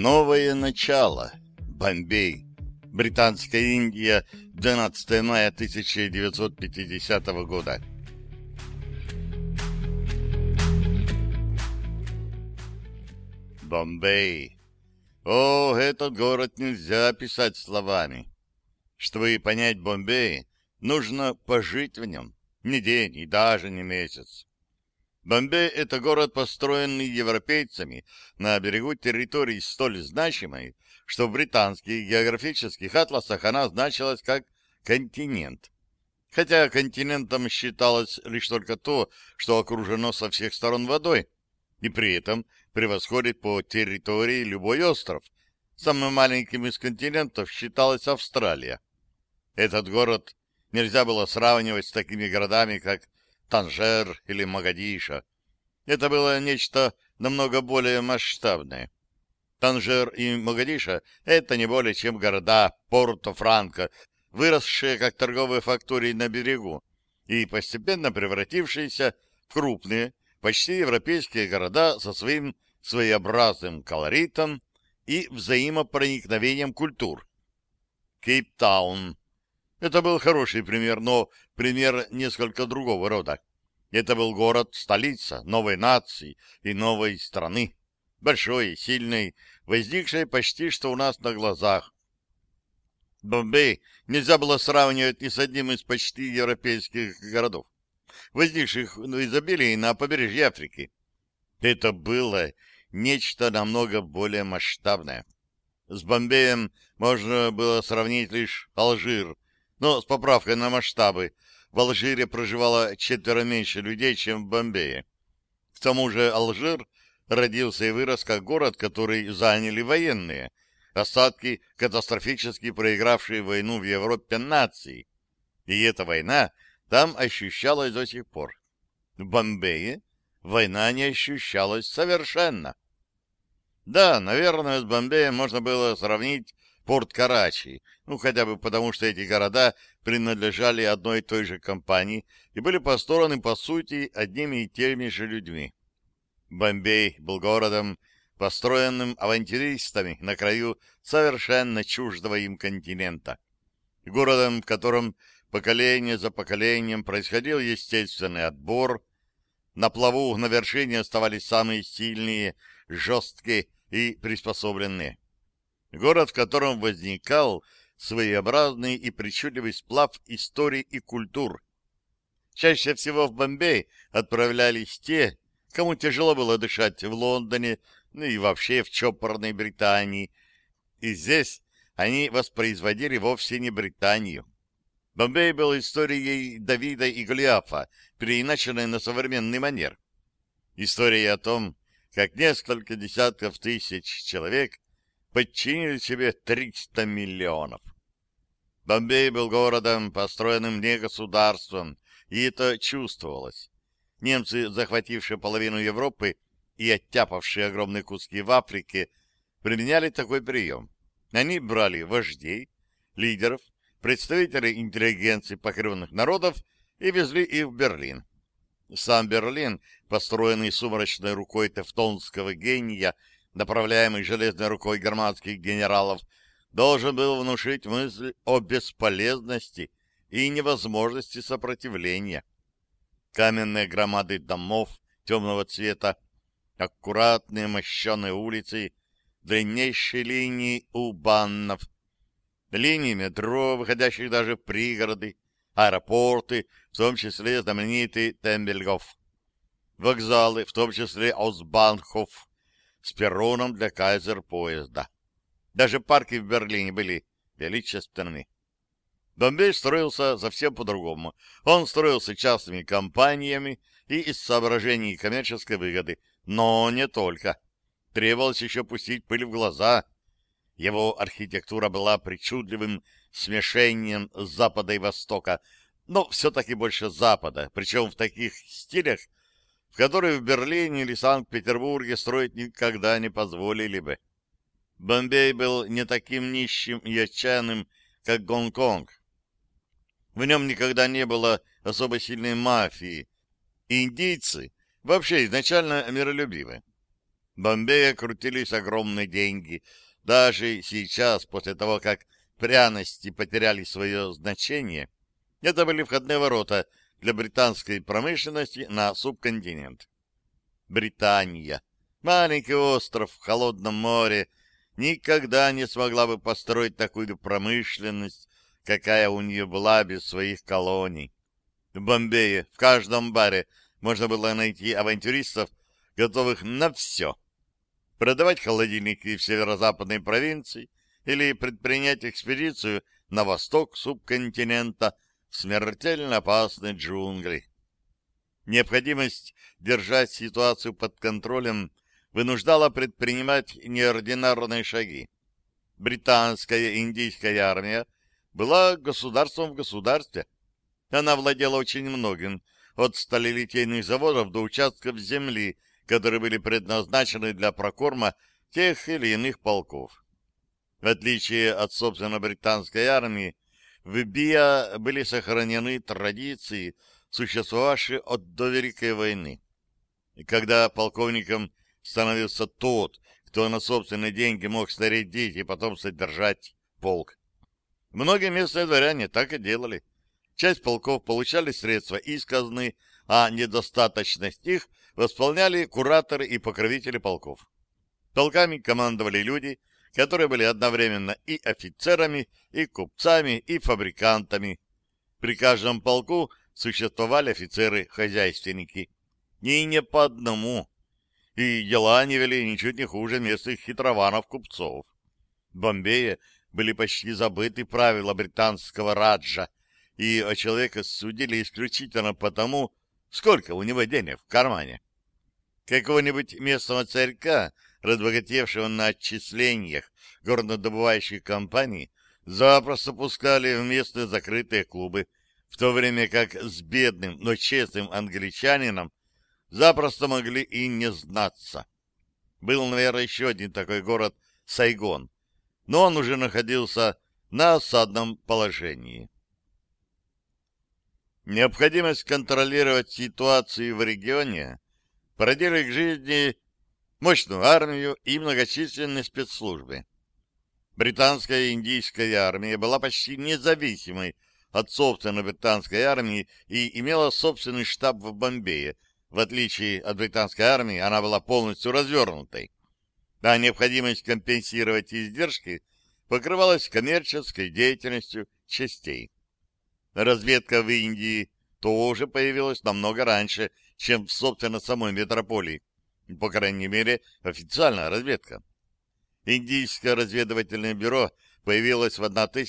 Новое начало. Бомбей. Британская Индия. 12 мая 1950 года. Бомбей. О, этот город нельзя описать словами. Чтобы понять Бомбей, нужно пожить в нем. Не день и даже не месяц. Бомбей — это город, построенный европейцами на берегу территории столь значимой, что в британских географических атласах она значилась как континент. Хотя континентом считалось лишь только то, что окружено со всех сторон водой, и при этом превосходит по территории любой остров. Самым маленьким из континентов считалась Австралия. Этот город нельзя было сравнивать с такими городами, как Танжер или Могадишо. Это было нечто намного более масштабное. Танжер и Могадишо — это не более чем города Порто-Франко, выросшие как торговые фактории на берегу и постепенно превратившиеся в крупные, почти европейские города со своим своеобразным колоритом и взаимопроникновением культур. Кейптаун. Это был хороший пример, но пример несколько другого рода. Это был город-столица новой нации и новой страны, большой и сильной, возникшей почти что у нас на глазах. Бомбей нельзя было сравнивать ни с одним из почти европейских городов, возникших в изобилии на побережье Африки. Это было нечто намного более масштабное. С Бомбеем можно было сравнить лишь Алжир, но с поправкой на масштабы. В Алжире проживало 4 меньше людей, чем в Бомбее. К тому же Алжир родился и вырос как город, который заняли военные, остатки катастрофически проигравшие войну в Европе нации. И эта война там ощущалась до сих пор. В Бомбее война не ощущалась совершенно. Да, наверное, с Бомбеем можно было сравнить порт Карачи, хотя бы потому, что эти города принадлежали одной и той же компании и были построены, по сути, одними и теми же людьми. Бомбей был городом, построенным авантюристами на краю совершенно чуждого им континента. Городом, в котором поколение за поколением происходил естественный отбор, на плаву на вершине оставались самые сильные, жесткие и приспособленные. Город, в котором возникал своеобразный и причудливый сплав историй и культур. Чаще всего в Бомбей отправлялись те, кому тяжело было дышать в Лондоне, и вообще в чопорной Британии. И здесь они воспроизводили вовсе не Британию. Бомбей был историей Давида и Голиафа, переиначенной на современный манер. История о том, как несколько десятков тысяч человек подчинили себе 300 миллионов. Бомбей был городом, построенным не государством, и это чувствовалось. Немцы, захватившие половину Европы и оттяпавшие огромные куски в Африке, применяли такой прием. Они брали вождей, лидеров, представителей интеллигенции покоренных народов и везли их в Берлин. Сам Берлин, построенный сумрачной рукой тевтонского гения, направляемый железной рукой германских генералов, должен был внушить мысль о бесполезности и невозможности сопротивления. Каменные громады домов темного цвета, аккуратные мощеные улицы, длиннейшие линии у-бахнов, линии метро, выходящих даже в пригороды, аэропорты, в том числе знаменитый Тембельгоф, вокзалы, в том числе Остбанхоф, с перроном для кайзер-поезда. Даже парки в Берлине были величественными. Бомбей строился совсем по-другому. Он строился частными компаниями и из соображений коммерческой выгоды, но не только. Требовалось еще пустить пыль в глаза. Его архитектура была причудливым смешением Запада и Востока, но все-таки больше Запада, причем в таких стилях, в которые в Берлине или Санкт-Петербурге строить никогда не позволили бы. Бомбей был не таким нищим и отчаянным, как Гонконг. В нем никогда не было особо сильной мафии. И индийцы вообще изначально миролюбивы. В Бомбее крутились огромные деньги. Даже сейчас, после того, как пряности потеряли свое значение, это были входные ворота для британской промышленности на субконтинент. Британия, маленький остров в холодном море, никогда не смогла бы построить такую промышленность, какая у нее была без своих колоний. В Бомбее в каждом баре можно было найти авантюристов, готовых на все. Продавать холодильники в северо-западной провинции или предпринять экспедицию на восток субконтинента в смертельно опасные джунгли. Необходимость держать ситуацию под контролем вынуждала предпринимать неординарные шаги. Британская и индийская армия была государством в государстве. Она владела очень многим, от сталелитейных заводов до участков земли, которые были предназначены для прокорма тех или иных полков. В отличие от, собственно, британской армии, в БИА были сохранены традиции, существовавшие до Великой войны. И когда полковником становился тот, кто на собственные деньги мог снарядить и потом содержать полк. Многие местные дворяне так и делали. Часть полков получали средства из казны, а недостаточность их восполняли кураторы и покровители полков. Полками командовали люди, которые были одновременно и офицерами, и купцами, и фабрикантами. При каждом полку существовали офицеры-хозяйственники. И не по одному. И дела они вели ничуть не хуже местных хитрованов-купцов. В Бомбее были почти забыты правила британского раджа, и о человека судили исключительно потому, сколько у него денег в кармане. Какого-нибудь местного царька, разбогатевшего на отчислениях горнодобывающих компаний, запросто пускали в местные закрытые клубы, в то время как с бедным, но честным англичанином запросто могли и не знаться. Был, наверное, еще один такой город — Сайгон, но он уже находился на осадном положении. Необходимость контролировать ситуацию в регионе породили к жизни мощную армию и многочисленные спецслужбы. Британская и индийская армия была почти независимой от собственной британской армии и имела собственный штаб в Бомбее. В отличие от британской армии, она была полностью развернутой. А необходимость компенсировать издержки покрывалась коммерческой деятельностью частей. Разведка в Индии тоже появилась намного раньше, чем в, собственно, самой метрополии. По крайней мере, официальная разведка. Индийское разведывательное бюро появилось в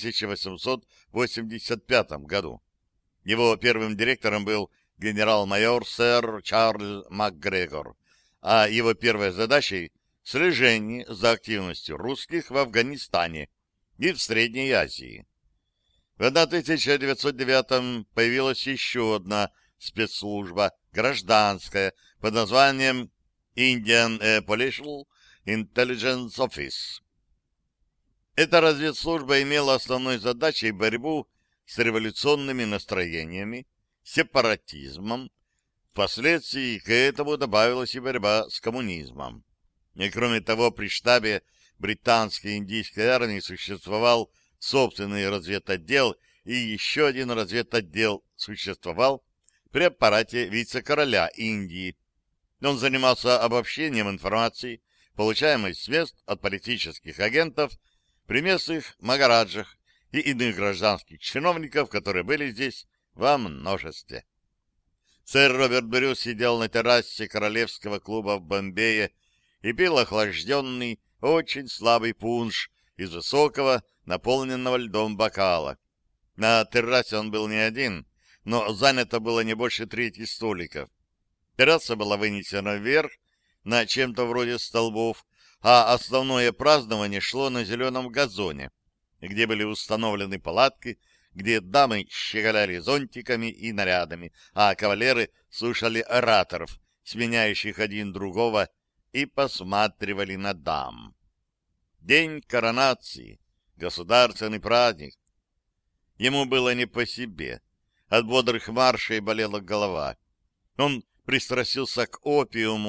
1885 году. Его первым директором был генерал-майор сэр Чарльз МакГрегор, а его первой задачей — слежение за активностью русских в Афганистане и в Средней Азии. В 1909-м появилась еще одна спецслужба, гражданская, под названием Indian Police Intelligence Office. Эта разведслужба имела основной задачей борьбу с революционными настроениями, сепаратизмом. Впоследствии к этому добавилась и борьба с коммунизмом. И кроме того, при штабе британской и индийской армии существовал собственный разведотдел, и еще один разведотдел существовал при аппарате вице-короля Индии. Он занимался обобщением информации, получаемой с мест от политических агентов при местных магараджах и иных гражданских чиновников, которые были здесь во множестве. Сэр Роберт Брюс сидел на террасе Королевского клуба в Бомбее и пил охлажденный, очень слабый пунш из высокого, наполненного льдом бокала. На террасе он был не один, но занято было не больше трети столиков. Терраса была вынесена вверх на чем-то вроде столбов, а основное празднование шло на зеленом газоне, где были установлены палатки, где дамы щеголяли зонтиками и нарядами, а кавалеры слушали ораторов, сменяющих один другого, и посматривали на дам. День коронации, государственный праздник. Ему было не по себе. От бодрых маршей болела голова. Он пристрастился к опиуму,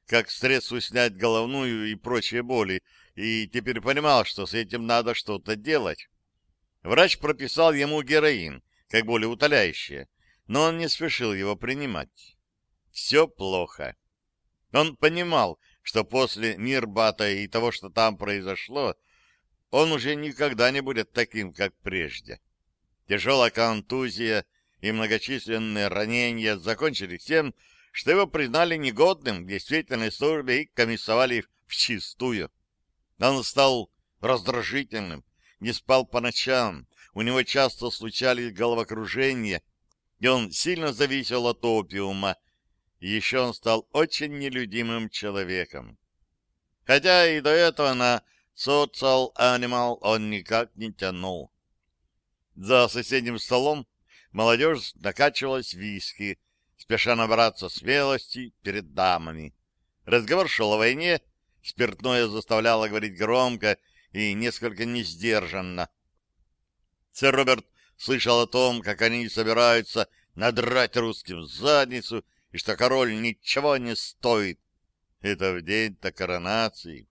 как средство снять головную и прочие боли, и теперь понимал, что с этим надо что-то делать. Врач прописал ему героин, как болеутоляющее, но он не спешил его принимать. Все плохо. Он понимал, что после Мирбата и того, что там произошло, он уже никогда не будет таким, как прежде. Тяжелая контузия и многочисленные ранения закончились тем, что его признали негодным к действительной службе и комиссовали вчистую. Он стал раздражительным, не спал по ночам, у него часто случались головокружения, и он сильно зависел от опиума, и еще он стал очень нелюдимым человеком. Хотя и до этого на social animal он никак не тянул. За соседним столом молодежь накачивалась виски, спеша набраться смелости перед дамами. Разговор шел о войне, спиртное заставляло говорить громко и несколько несдержанно. Сэр Роберт слышал о том, как они собираются надрать русским задницу, и что король ничего не стоит. Это в день-то коронации.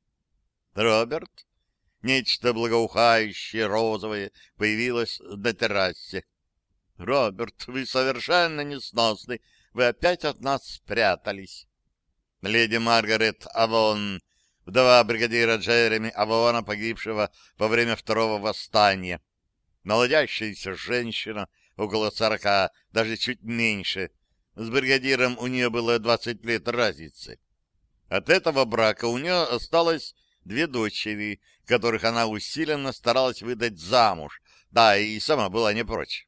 Роберт, нечто благоухающее, розовое, появилось на террасе. «Роберт, вы совершенно несносны. Вы опять от нас спрятались». Леди Маргарет Авон, вдова бригадира Джереми Авона, погибшего во время второго восстания. Молодящаяся женщина, около 40, даже чуть меньше. С бригадиром у нее было 20 лет разницы. От этого брака у нее осталось 2 дочери, которых она усиленно старалась выдать замуж, да, и сама была не прочь.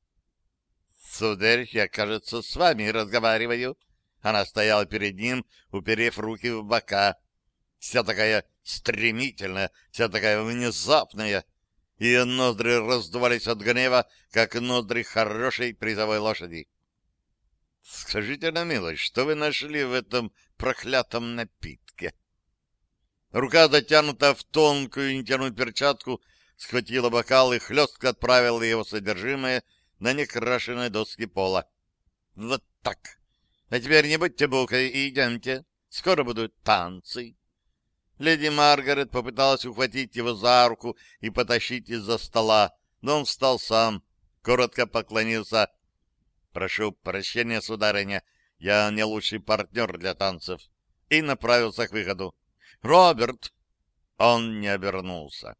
«Сударь, я, кажется, с вами разговариваю». Она стояла перед ним, уперев руки в бока. Вся такая стремительная, вся такая внезапная. Ее ноздри раздувались от гнева, как ноздри хорошей призовой лошади. «Скажите на милость, что вы нашли в этом проклятом напитке?» Рука, затянутая в тонкую нитяную перчатку, схватила бокал и хлестко отправила его содержимое на некрашенной доске пола. «Вот так! А теперь не будьте букой и идемте. Скоро будут танцы». Леди Маргарет попыталась ухватить его за руку и потащить из-за стола, но он встал сам, коротко поклонился. «Прошу прощения, сударыня, я не лучший партнер для танцев», и направился к выходу. «Роберт!» Он не обернулся.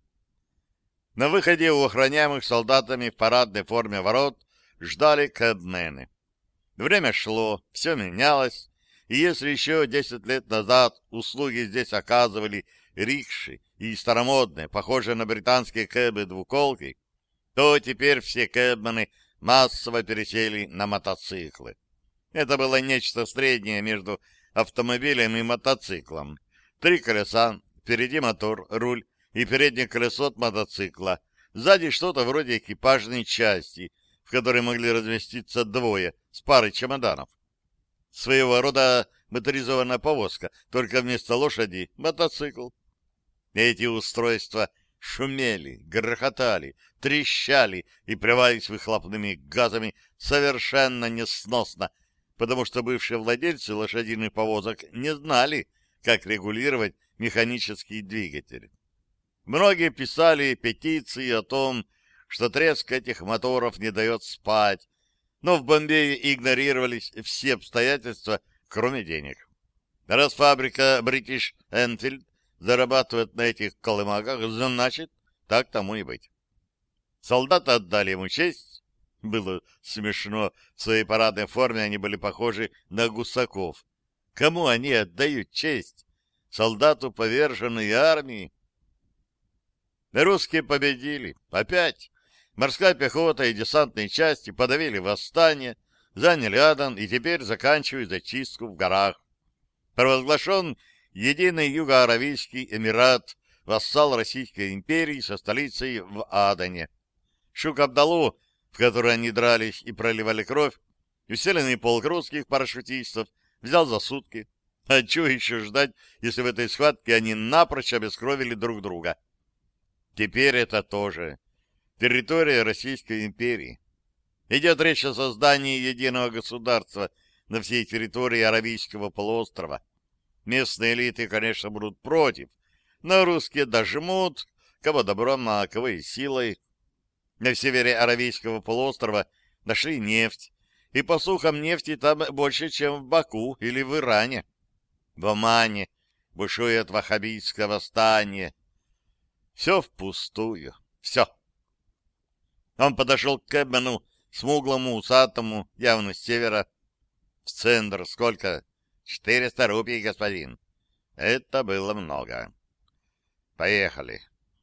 На выходе у охраняемых солдатами в парадной форме ворот ждали кэбмены. Время шло, все менялось, и если еще 10 лет назад услуги здесь оказывали рикши и старомодные, похожие на британские кэбы-двуколки, то теперь все кэбмены массово пересели на мотоциклы. Это было нечто среднее между автомобилем и мотоциклом. 3 колеса, впереди мотор, руль и переднее колесо от мотоцикла. Сзади что-то вроде экипажной части, в которой могли разместиться 2 с парой чемоданов. Своего рода моторизованная повозка, только вместо лошади — мотоцикл. Эти устройства шумели, грохотали, трещали и плевались выхлопными газами совершенно несносно, потому что бывшие владельцы лошадиных повозок не знали, как регулировать механический двигатель. Многие писали петиции о том, что треск этих моторов не дает спать, но в Бомбее игнорировались все обстоятельства, кроме денег. Раз фабрика British Enfield зарабатывает на этих колымагах, значит, так тому и быть. Солдаты отдали ему честь. Было смешно, в своей парадной форме они были похожи на гусаков. Кому они отдают честь? Солдату поверженной армии? Русские победили. Опять. Морская пехота и десантные части подавили восстание, заняли Адан и теперь заканчивают зачистку в горах. Провозглашен единый Юго-Аравийский Эмират, вассал Российской империи со столицей в Адане. Шук-Абдалу, в которой они дрались и проливали кровь, усиленный полк русских парашютистов взял за сутки. А чего еще ждать, если в этой схватке они напрочь обескровили друг друга? Теперь это тоже территория Российской империи. Идет речь о создании единого государства, на всей территории Аравийского полуострова. Местные элиты, конечно, будут против, но русские дожмут, кого добром, а кого и силой. На севере Аравийского полуострова нашли нефть, и, по слухам, нефти там больше, чем в Баку или в Иране. В Омане бушует ваххабитское восстание. Все впустую. Все. Он подошел к кэбмену, смуглому, усатому, явно с севера. В центр сколько? 400 рупий, господин. Это было много. Поехали.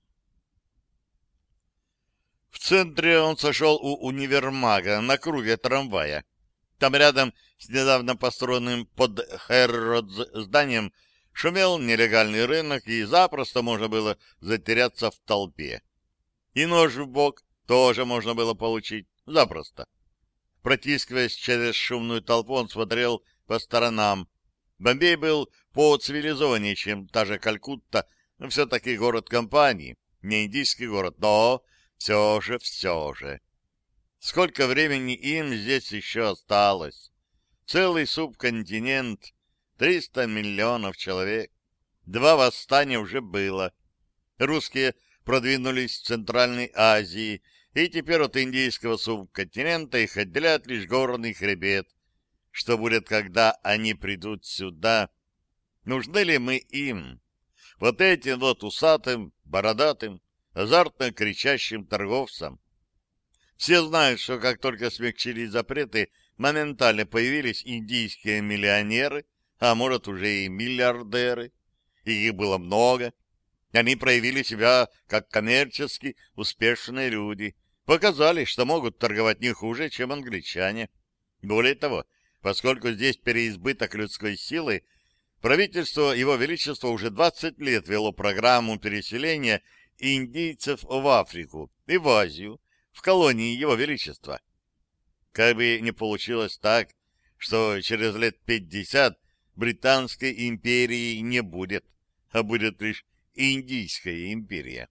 В центре он сошел у универмага на круге трамвая. Там рядом с недавно построенным под Хэрродс зданием шумел нелегальный рынок, и запросто можно было затеряться в толпе. И нож в бок тоже можно было получить запросто. Протискиваясь через шумную толпу, он смотрел по сторонам. Бомбей был поцивилизованнее, чем та же Калькутта, но все-таки город компании, не индийский город, но все же. Сколько времени им здесь еще осталось? Целый субконтинент, 300 миллионов человек. 2 восстания уже было. Русские продвинулись в Центральной Азии, и теперь от индийского субконтинента их отделяет лишь горный хребет. Что будет, когда они придут сюда? Нужны ли мы им? Вот этим вот усатым, бородатым, азартно кричащим торговцам? Все знают, что как только смягчились запреты, моментально появились индийские миллионеры, а может уже и миллиардеры. И их было много. Они проявили себя как коммерчески успешные люди, показали, что могут торговать не хуже, чем англичане. Более того, поскольку здесь переизбыток людской силы, правительство Его Величества уже 20 лет вело программу переселения индийцев в Африку и в Азию, в колонии Его Величества. Как бы не получилось так, что через лет 50 Британской империи не будет, а будет лишь Индийская империя.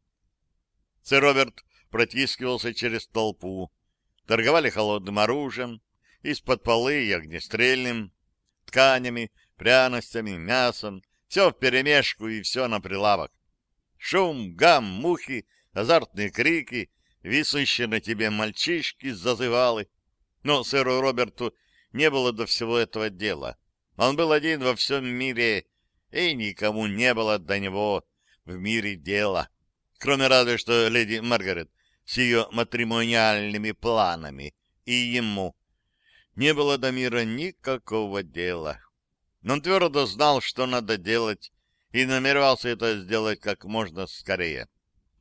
Сэр Роберт протискивался через толпу. Торговали холодным оружием, из-под полы и огнестрельным, тканями, пряностями, мясом, все вперемешку и все на прилавок. Шум, гам, мухи, азартные крики, висущие на тебе мальчишки зазывалы. Но сэру Роберту не было до всего этого дела. Он был один во всем мире, и никому не было до него в мире дела, кроме разве что леди Маргарет с ее матримониальными планами, и ему не было до мира никакого дела. Но он твердо знал, что надо делать, и намеревался это сделать как можно скорее.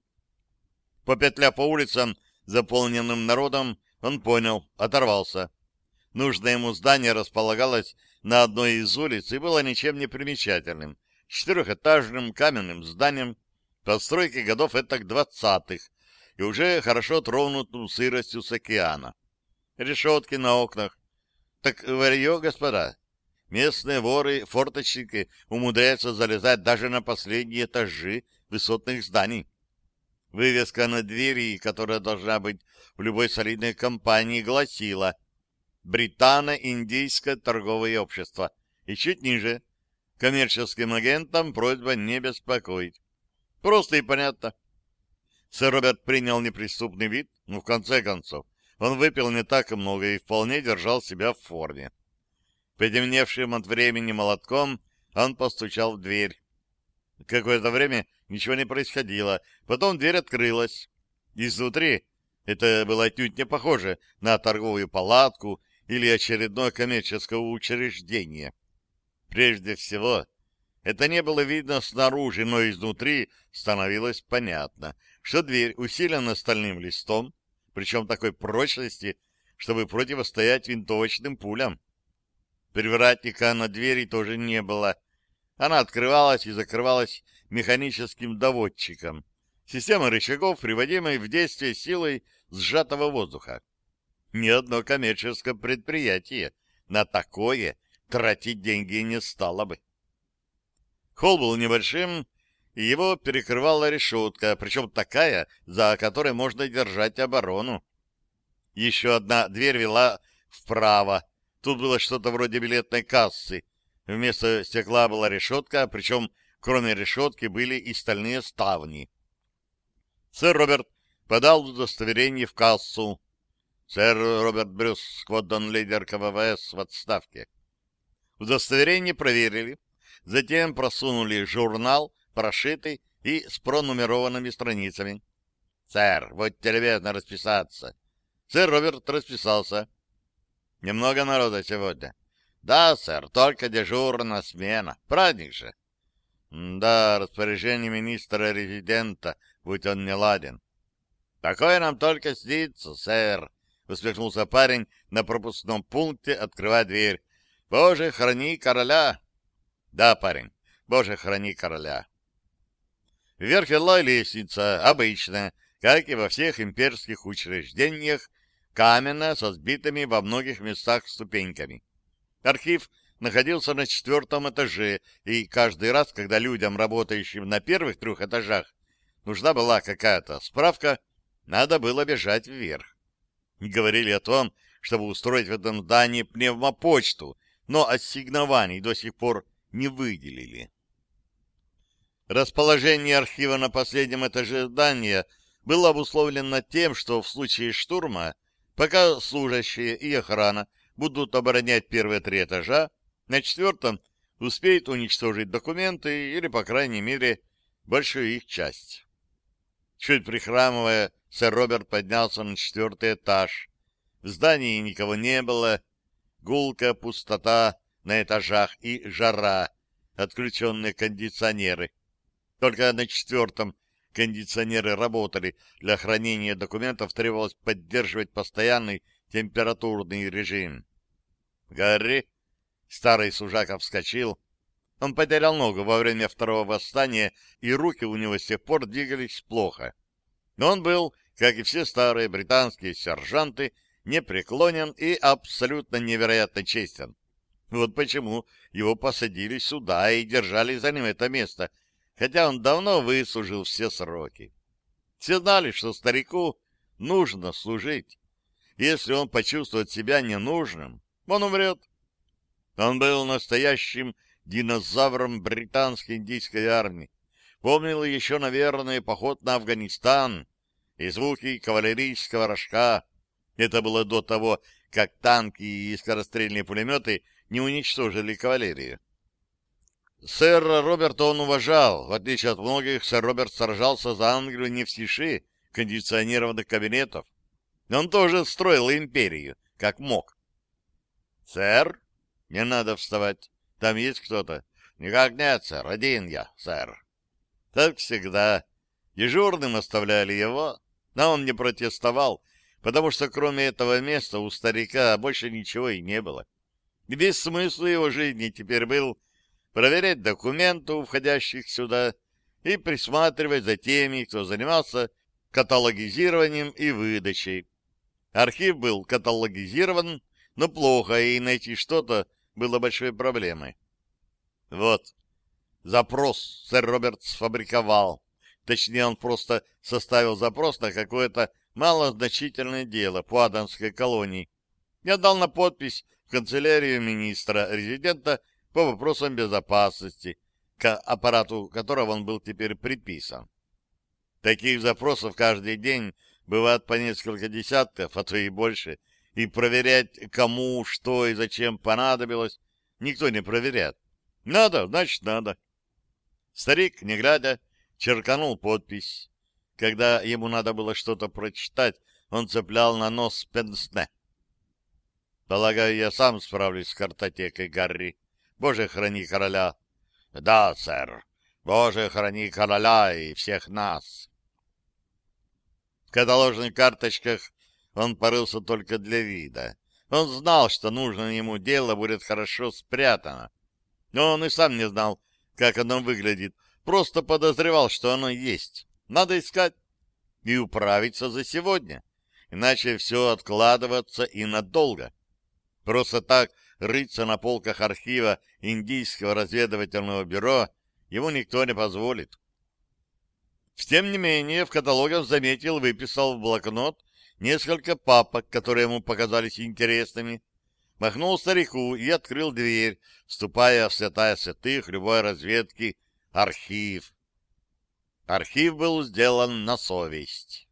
Попетля по улицам, заполненным народом, он понял, оторвался. Нужное ему здание располагалось на одной из улиц и было ничем не примечательным. 4-этажным каменным зданием постройки годов этак 20-х и уже хорошо тронутым сыростью с океана. Решетки на окнах. Так варье, господа. Местные воры-форточники умудряются залезать даже на последние этажи высотных зданий. Вывеска на двери, которая должна быть в любой солидной компании, гласила «Британо-Индийское торговое общество». И чуть ниже коммерческим агентам просьба не беспокоить. Просто и понятно. Сэр Роберт принял неприступный вид, но в конце концов он выпил не так много и вполне держал себя в форме. Потемневшим от времени молотком он постучал в дверь. Какое-то время ничего не происходило. Потом дверь открылась. Изнутри это было отнюдь не похоже на торговую палатку или очередное коммерческое учреждение. Прежде всего, это не было видно снаружи, но изнутри становилось понятно, что дверь усилена стальным листом, причем такой прочности, чтобы противостоять винтовочным пулям. Привратника на двери тоже не было. Она открывалась и закрывалась механическим доводчиком, системой рычагов, приводимой в действие силой сжатого воздуха. Ни одно коммерческое предприятие на такое тратить деньги не стало бы. Холл был небольшим, и его перекрывала решетка, причем такая, за которой можно держать оборону. Еще одна дверь вела вправо, Тут было что-то вроде билетной кассы. Вместо стекла была решетка, причем кроме решетки были и стальные ставни. Сэр Роберт подал удостоверение в кассу. Сэр Роберт Брюс, сквадрон-лидер КВВС в отставке. Удостоверение проверили, затем просунули журнал, прошитый и с пронумерованными страницами. «Сэр, будьте любезны расписаться». Сэр Роберт расписался. «Немного народа сегодня». «Да, сэр, только дежурная смена. Праздник же». «Да, распоряжение министра-резидента, будь он не ладен». «Такое нам только снится, сэр», — усмехнулся парень на пропускном пункте, открывая дверь. «Боже, храни короля!» «Да, парень, Боже, храни короля!» Вверх вела лестница, обычная, как и во всех имперских учреждениях, каменная, со сбитыми во многих местах ступеньками. Архив находился на 4-м этаже, и каждый раз, когда людям, работающим на первых 3 этажах, нужна была какая-то справка, надо было бежать вверх. Говорили о том, чтобы устроить в этом здании пневмопочту, но ассигнований до сих пор не выделили. Расположение архива на последнем этаже здания было обусловлено тем, что в случае штурма, пока служащие и охрана будут оборонять первые 3 этажа, на 4-м успеют уничтожить документы или, по крайней мере, большую их часть. Чуть прихрамывая, сэр Роберт поднялся на 4-й этаж. В здании никого не было, гулкая пустота на этажах и жара, отключенные кондиционеры. Только на 4-м кондиционеры работали. Для хранения документов требовалось поддерживать постоянный температурный режим. «Гарри!» Старый служака вскочил. Он потерял ногу во время 2-го восстания, и руки у него с тех пор двигались плохо. Но он был, как и все старые британские сержанты, непреклонен и абсолютно невероятно честен. Вот почему его посадили сюда и держали за ним это место, хотя он давно выслужил все сроки. Все знали, что старику нужно служить. Если он почувствует себя ненужным, он умрет. Он был настоящим динозавром британской индийской армии. Помнил еще, наверное, поход на Афганистан и звуки кавалерийского рожка. Это было до того, как танки и скорострельные пулеметы не уничтожили кавалерию. Сэра Роберта он уважал. В отличие от многих, сэр Роберт сражался за Англию не в тиши кондиционированных кабинетов. Он тоже строил империю, как мог. «Сэр, не надо вставать. Там есть кто-то?» «Никак нет, сэр. Один я, сэр». Так всегда. Дежурным оставляли его, но он не протестовал, потому что кроме этого места у старика больше ничего и не было. Весь смысл его жизни теперь был проверять документы у входящих сюда и присматривать за теми, кто занимался каталогизированием и выдачей. Архив был каталогизирован, но плохо, и найти что-то было большой проблемой. Вот. Запрос сэр Роберт сфабриковал. Точнее, он просто составил запрос на какое-то малозначительное дело по Аденской колонии и отдал на подпись в канцелярию министра-резидента по вопросам безопасности, к аппарату которого он был теперь приписан. Таких запросов каждый день бывает по несколько десятков, а то и больше, и проверять, кому, что и зачем понадобилось, никто не проверяет. Надо, значит, надо. Старик, не глядя, черканул подпись. Когда ему надо было что-то прочитать, он цеплял на нос пенсне. «Полагаю, я сам справлюсь с картотекой, Гарри. Боже, храни короля!» «Да, сэр. Боже, храни короля и всех нас!» В каталожных карточках он порылся только для вида. Он знал, что нужное ему дело будет хорошо спрятано. Но он и сам не знал, как оно выглядит, просто подозревал, что оно есть. Надо искать и управиться за сегодня, иначе все откладываться и надолго. Просто так рыться на полках архива Индийского разведывательного бюро ему никто не позволит. Тем не менее, в каталоге он заметил и выписал в блокнот несколько папок, которые ему показались интересными. махнул старику и открыл дверь, вступая в святая святых любой разведки — архив. Архив был сделан на совесть.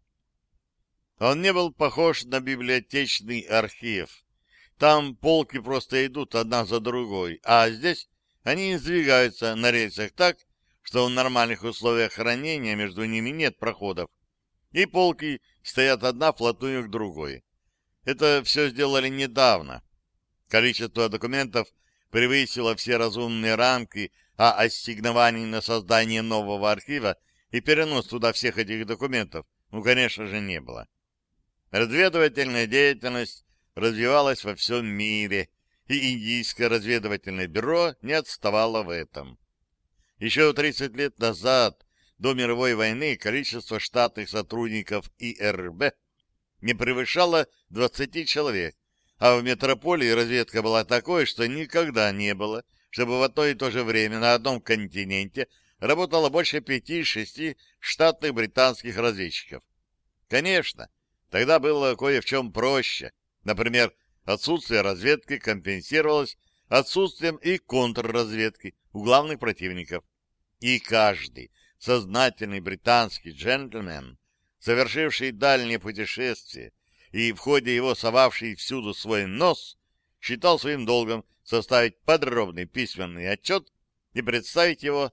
Он не был похож на библиотечный архив. Там полки просто идут одна за другой, а здесь они сдвигаются на рельсах так, что в нормальных условиях хранения между ними нет проходов, и полки стоят одна вплотную к другой. Это все сделали недавно. Количество документов превысило все разумные рамки, а ассигнований на создание нового архива и перенос туда всех этих документов, конечно же, не было. Разведывательная деятельность развивалась во всем мире, и Индийское разведывательное бюро не отставало в этом. Еще 30 лет назад, до мировой войны, количество штатных сотрудников ИРБ не превышало 20 человек, а в метрополии разведка была такой, что никогда не было, чтобы в одно и то же время на одном континенте работало больше 5-6 штатных британских разведчиков. Конечно, тогда было кое в чем проще. Например, отсутствие разведки компенсировалось отсутствием и контрразведки у главных противников. И каждый сознательный британский джентльмен, совершивший дальнее путешествие и в ходе его совавший всюду свой нос, считал своим долгом составить подробный письменный отчет и представить его,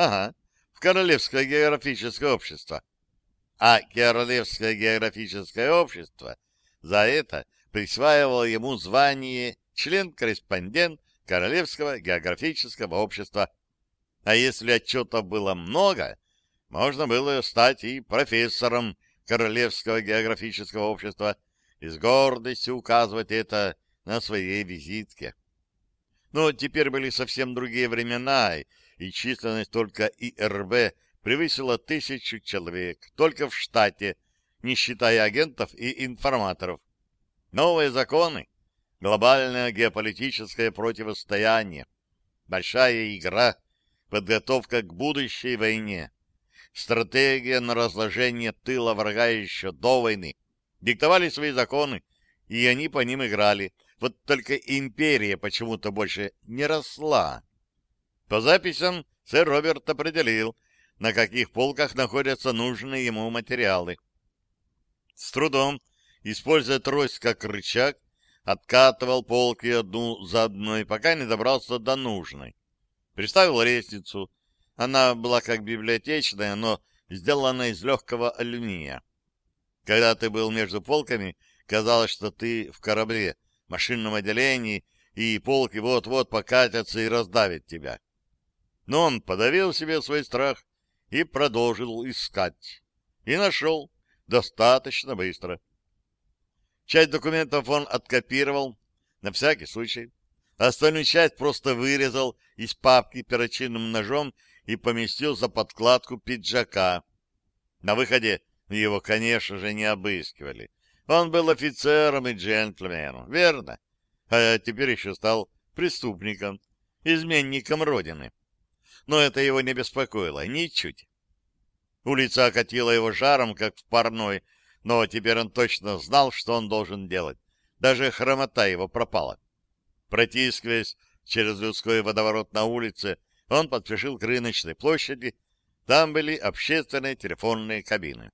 в Королевское географическое общество. А Королевское географическое общество за это присваивало ему звание член-корреспондент Королевского географического общества. А если отчетов было много, можно было стать и профессором Королевского географического общества и с гордостью указывать это на своей визитке. Но теперь были совсем другие времена, и численность только ИРБ превысила 1000 человек только в штате, не считая агентов и информаторов. Новые законы, глобальное геополитическое противостояние, большая игра, подготовка к будущей войне, стратегия на разложение тыла врага еще до войны диктовали свои законы, и они по ним играли. Вот только империя почему-то больше не росла. По записям сэр Роберт определил, на каких полках находятся нужные ему материалы. С трудом, используя трость как рычаг, откатывал полки одну за одной, пока не добрался до нужной. Приставил лестницу. Она была как библиотечная, но сделана из легкого алюминия. Когда ты был между полками, казалось, что ты в корабле, машинном отделении, и полки вот-вот покатятся и раздавят тебя. Но он подавил себе свой страх и продолжил искать. И нашел достаточно быстро. Часть документов он откопировал, на всякий случай. Остальную часть просто вырезал из папки перочинным ножом и поместил за подкладку пиджака. На выходе его, конечно же, не обыскивали. Он был офицером и джентльменом, верно? А теперь еще стал преступником, изменником Родины. Но это его не беспокоило ничуть. Улица окатила его жаром, как в парной, но теперь он точно знал, что он должен делать. Даже хромота его пропала. Протискиваясь через людской водоворот на улице, он поспешил к рыночной площади. Там были общественные телефонные кабины.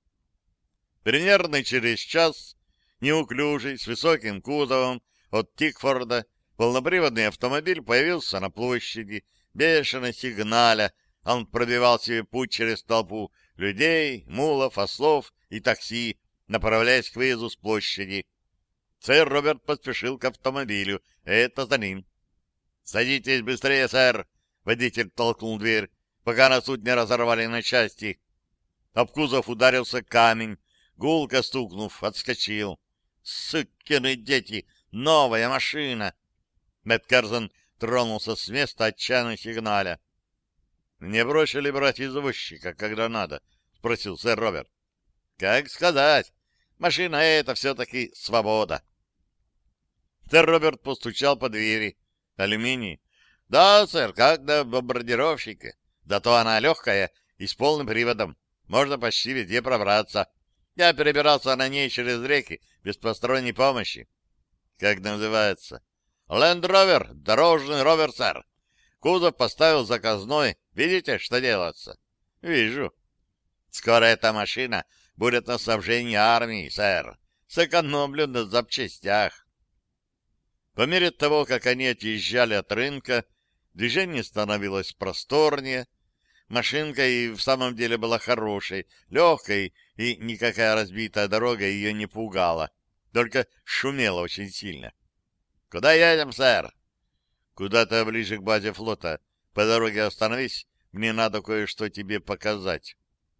Примерно через час неуклюжий, с высоким кузовом от Тикфорда, полноприводный автомобиль появился на площади, бешено сигналя. Он пробивал себе путь через толпу людей, мулов, ослов и такси, направляясь к выезду с площади. Сэр Роберт поспешил к автомобилю. Это за ним. — Садитесь быстрее, сэр! — водитель толкнул дверь, пока нас тут не разорвали на части. Об кузов ударился камень. Гулко стукнув, отскочил. «Сукины дети! Новая машина!» Мэтт Керзон тронулся с места, отчаянно сигналя. «Не бросили брать извозчика, когда надо?» — спросил сэр Роберт. «Как сказать? Машина — это все-таки свобода». Сэр Роберт постучал по двери. «Алюминий?» «Да, сэр, как на бомбардировщике. Зато она легкая и с полным приводом. Можно почти везде пробраться. Я перебирался на ней через реки без посторонней помощи». Как называется? Land Rover, дорожный ровер, сэр. Кузов поставил заказной. Видите, что делается? Вижу. Скоро эта машина будет на снабжении армии, сэр. Сэкономлю на запчастях. По мере того, как они отъезжали от рынка, движение становилось просторнее. Машинка и в самом деле была хорошей, легкой, и никакая разбитая дорога ее не пугала, только шумела очень сильно. — Куда едем, сэр? — Куда-то ближе к базе флота. По дороге остановись, мне надо кое-что тебе показать.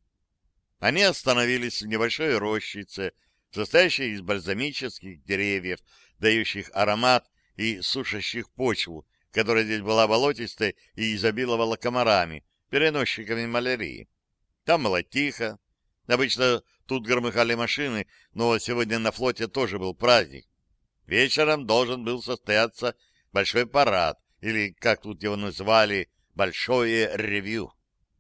Они остановились в небольшой рощице, состоящей из бальзамических деревьев, дающих аромат и сушащих почву, которая здесь была болотистой и изобиловала комарами, переносчиками малярии. Там было тихо. Обычно тут громыхали машины, но сегодня на флоте тоже был праздник. Вечером должен был состояться большой парад, или, как тут его называли, большое ревью.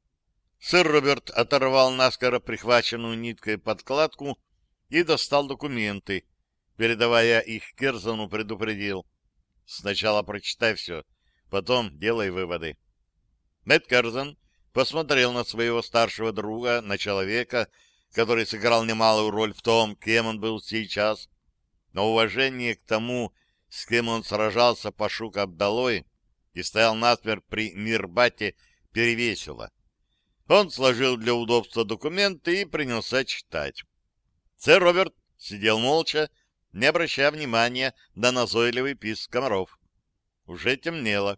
Сэр Роберт оторвал наскоро прихваченную ниткой подкладку и достал документы. Передавая их Керзону, предупредил: «Сначала прочитай все, потом делай выводы». Мэтт Керзон посмотрел на своего старшего друга, на человека, который сыграл немалую роль в том, кем он был сейчас, но уважение к тому, с кем он сражался по Шук-Абдалой и стоял насмерть при Мирбате, перевесило. Он сложил для удобства документы и принялся читать. Сэр Роберт сидел молча, не обращая внимания на назойливый писк комаров. Уже темнело.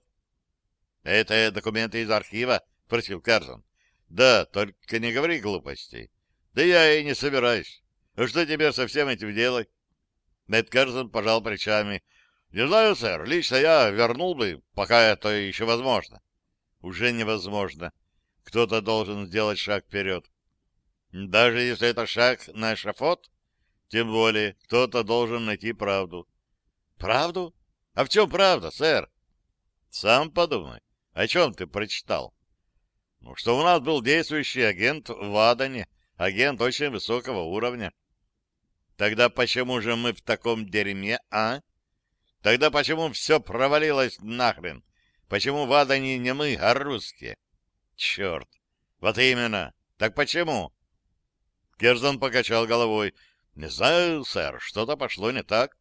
— Это документы из архива? — спросил Керзон. — Да, только не говори глупостей. — Да я и не собираюсь. А что тебе со всем этим делать? Мэтт Керзон пожал плечами. — Не знаю, сэр, лично я вернул бы, пока это еще возможно. — Уже невозможно. Кто-то должен сделать шаг вперед. Даже если это шаг на эшафот? Тем более, кто-то должен найти правду. — Правду? А в чем правда, сэр? — Сам подумай. О чем ты прочитал? — Ну, что у нас был действующий агент в Адане, агент очень высокого уровня. — Тогда почему же мы в таком дерьме, а? Тогда почему все провалилось нахрен? Почему в Адане не мы, а русские? Черт! Вот именно! Так почему? Керзон покачал головой. Не знаю, сэр, что-то пошло не так.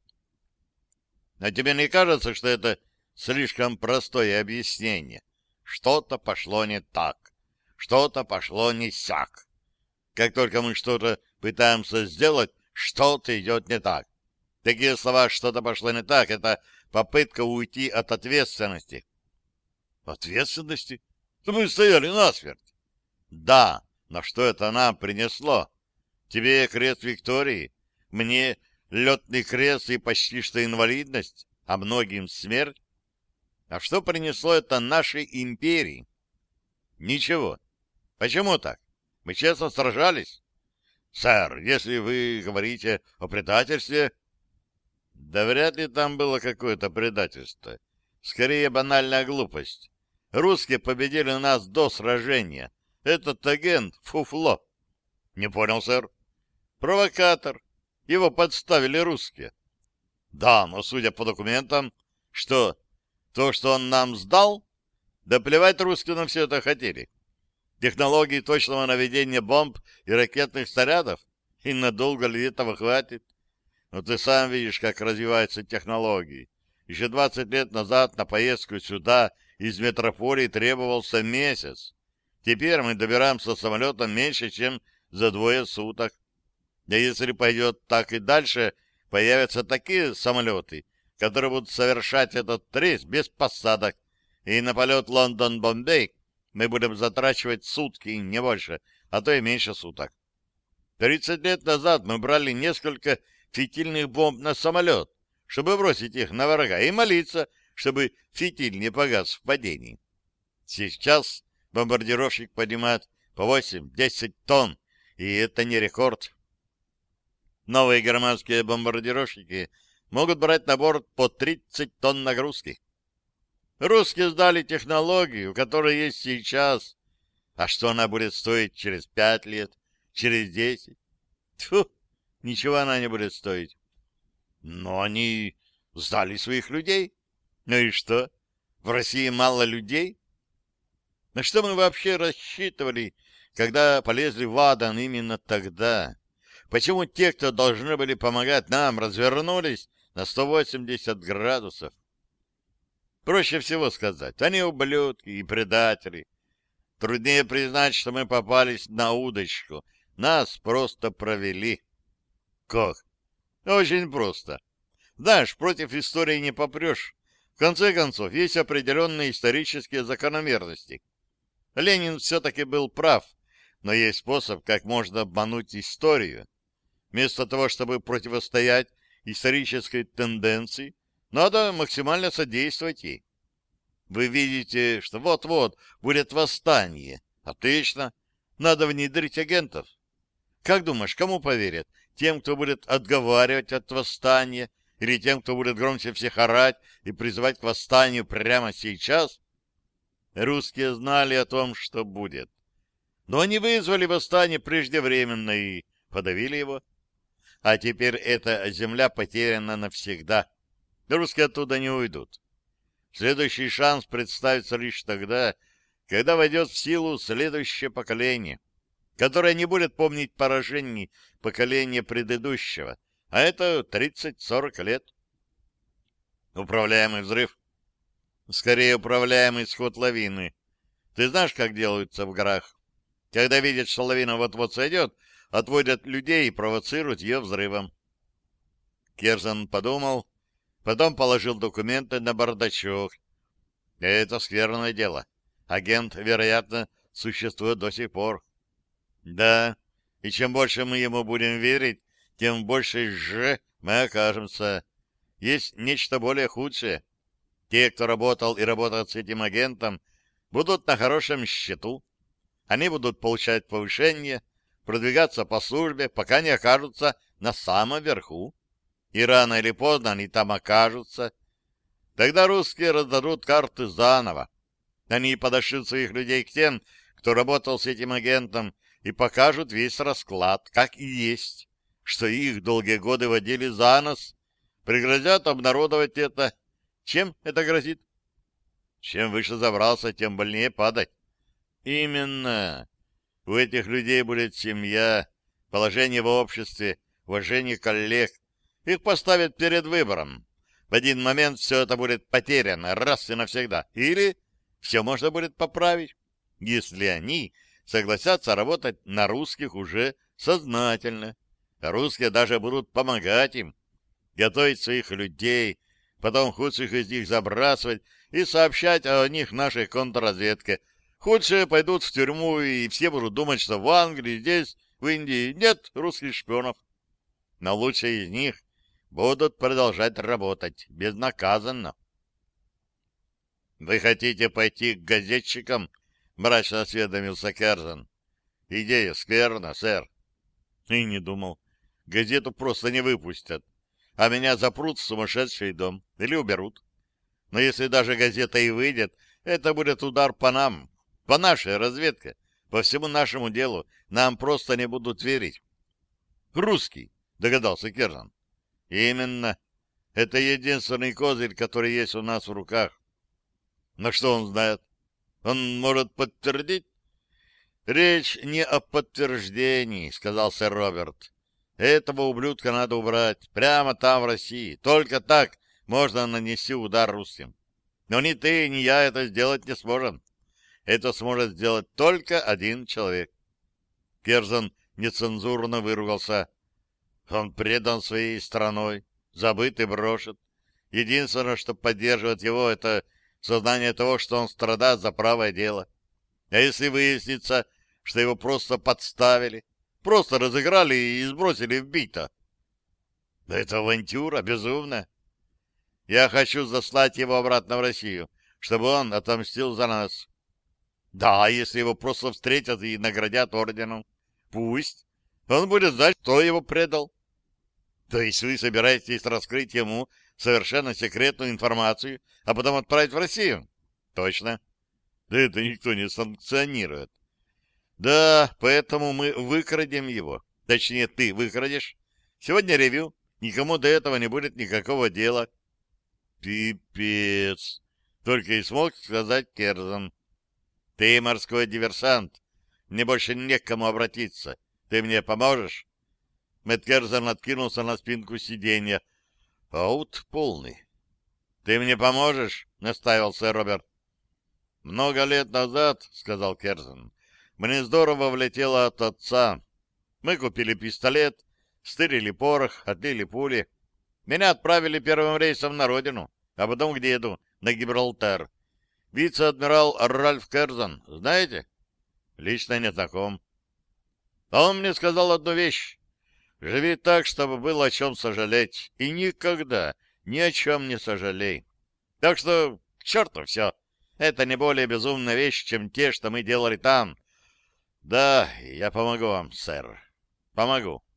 А тебе не кажется, что это слишком простое объяснение? Что-то пошло не так. Что-то пошло не сяк. Как только мы что-то пытаемся сделать, что-то идет не так. Такие слова «что-то пошло не так» — это попытка уйти от ответственности. Ответственности? Мы стояли насмерть. Да, но что это нам принесло? Тебе крест Виктории, мне летный крест и почти что инвалидность, а многим смерть. А что принесло это нашей империи? Ничего. Почему так? Мы честно сражались? Сэр, если вы говорите о предательстве... Да вряд ли там было какое-то предательство. Скорее, банальная глупость. Русские победили нас до сражения. Этот агент — фуфло. Не понял, сэр. Провокатор. Его подставили русские. Да, но судя по документам, что? То, что он нам сдал? Да плевать русские на все это хотели. Технологии точного наведения бомб и ракетных снарядов? И надолго ли этого хватит? Но ты сам видишь, как развиваются технологии. Еще 20 лет назад на поездку сюда из метрополии требовался месяц. Теперь мы добираемся самолетом меньше, чем за 2 суток. А если пойдет так и дальше, появятся такие самолеты, которые будут совершать этот рейс без посадок. И на полет Лондон-Бомбей мы будем затрачивать сутки, не больше, а то и меньше суток. 30 лет назад мы брали несколько фитильных бомб на самолет, чтобы бросить их на врага, и молиться, чтобы фитиль не погас в падении. Сейчас бомбардировщик поднимает по 8-10 тонн, и это не рекорд. Новые германские бомбардировщики могут брать на борт по 30 тонн нагрузки. Русские сдали технологию, которая есть сейчас. А что она будет стоить через 5 лет, через 10? Тьфу, ничего она не будет стоить. Но они Сдали своих людей. Ну и что? В России мало людей? На что мы вообще рассчитывали, когда полезли в Адан именно тогда? Почему те, кто должны были помогать нам, развернулись на 180 градусов? Проще всего сказать, они ублюдки и предатели. Труднее признать, что мы попались на удочку. Нас просто провели. Как? Очень просто. Знаешь, против истории не попрешь. В конце концов, есть определенные исторические закономерности. Ленин все-таки был прав, но есть способ, как можно обмануть историю. Вместо того, чтобы противостоять исторической тенденции, надо максимально содействовать ей. Вы видите, что вот-вот будет восстание. Отлично. Надо внедрить агентов. Как думаешь, кому поверят? Тем, кто будет отговаривать от восстания, или тем, кто будет громче всех орать и призывать к восстанию прямо сейчас? Русские знали о том, что будет. Но они вызвали восстание преждевременно и подавили его. А теперь эта земля потеряна навсегда. Русские оттуда не уйдут. Следующий шанс представится лишь тогда, когда войдет в силу следующее поколение, которое не будет помнить поражений поколения предыдущего, а это 30-40 лет. Управляемый взрыв. Скорее, управляемый сход лавины. Ты знаешь, как делаются в горах? Когда видят, что лавина вот-вот сойдет, отводят людей и провоцируют ее взрывом. Керзан подумал, потом положил документы на бардачок. Это скверное дело. Агент, вероятно, существует до сих пор. Да, и чем больше мы ему будем верить, тем больше же мы окажемся. Есть нечто более худшее. Те, кто работал и работает с этим агентом, будут на хорошем счету. Они будут получать повышение, продвигаться по службе, пока не окажутся на самом верху. И рано или поздно они там окажутся. Тогда русские раздадут карты заново. Они подошлют своих людей к тем, кто работал с этим агентом, и покажут весь расклад, как и есть, что их долгие годы водили за нос, пригрозят обнародовать это. Чем это грозит? Чем выше забрался, тем больнее падать. Именно. У этих людей будет семья, положение в обществе, уважение коллег. Их поставят перед выбором. В один момент все это будет потеряно раз и навсегда. Или все можно будет поправить, если они согласятся работать на русских уже сознательно. Русские даже будут помогать им, готовить своих людей, потом худших из них забрасывать и сообщать о них нашей контрразведке. Худшие пойдут в тюрьму, и все будут думать, что в Англии, здесь, в Индии нет русских шпионов. Но лучшие из них будут продолжать работать безнаказанно. «Вы хотите пойти к газетчикам?» — мрачно осведомился Керзан. «Идея скверна, сэр». И не думал. Газету просто не выпустят, а меня запрут в сумасшедший дом или уберут. Но если даже газета и выйдет, это будет удар по нам, по нашей разведке, по всему нашему делу. Нам просто не будут верить. «Русский», — догадался Керзан. «Именно. Это единственный козырь, который есть у нас в руках». «Но что он знает? Он может подтвердить?» «Речь не о подтверждении», — сказал сэр Роберт. «Этого ублюдка надо убрать прямо там, в России. Только так можно нанести удар русским. Но ни ты, ни я это сделать не сможем. Это сможет сделать только один человек». Керзан нецензурно выругался. «Он предан своей страной, забыт и брошен. Единственное, что поддерживает его, это сознание того, что он страдает за правое дело. А если выяснится, что его просто подставили, просто разыграли и сбросили в бито? Да это авантюра безумная. Я хочу заслать его обратно в Россию, чтобы он отомстил за нас. Да, если его просто встретят и наградят орденом, пусть. Он будет знать, кто его предал. То есть вы собираетесь раскрыть ему совершенно секретную информацию, а потом отправить в Россию? Точно. Да это никто не санкционирует. Да, поэтому мы выкрадем его. Точнее, ты выкрадешь. Сегодня ревью. Никому до этого не будет никакого дела. Пипец. Только и смог сказать Керзан. Ты морской диверсант. Мне больше не к кому обратиться. Ты мне поможешь? Мэтт Керзан откинулся на спинку сиденья. Аут полный. Ты мне поможешь? Настаивал сэр Роберт. Много лет назад, сказал Керзан, мне здорово влетело от отца. Мы купили пистолет, стырили порох, отлили пули. Меня отправили первым рейсом на родину, а потом к деду, на Гибралтар. Вице-адмирал Ральф Керзан, знаете? Лично не знаком. А он мне сказал одну вещь. Живи так, чтобы было о чем сожалеть. И никогда ни о чем не сожалей. Так что, к черту все. Это не более безумная вещь, чем те, что мы делали там. Да, я помогу вам, сэр. Помогу.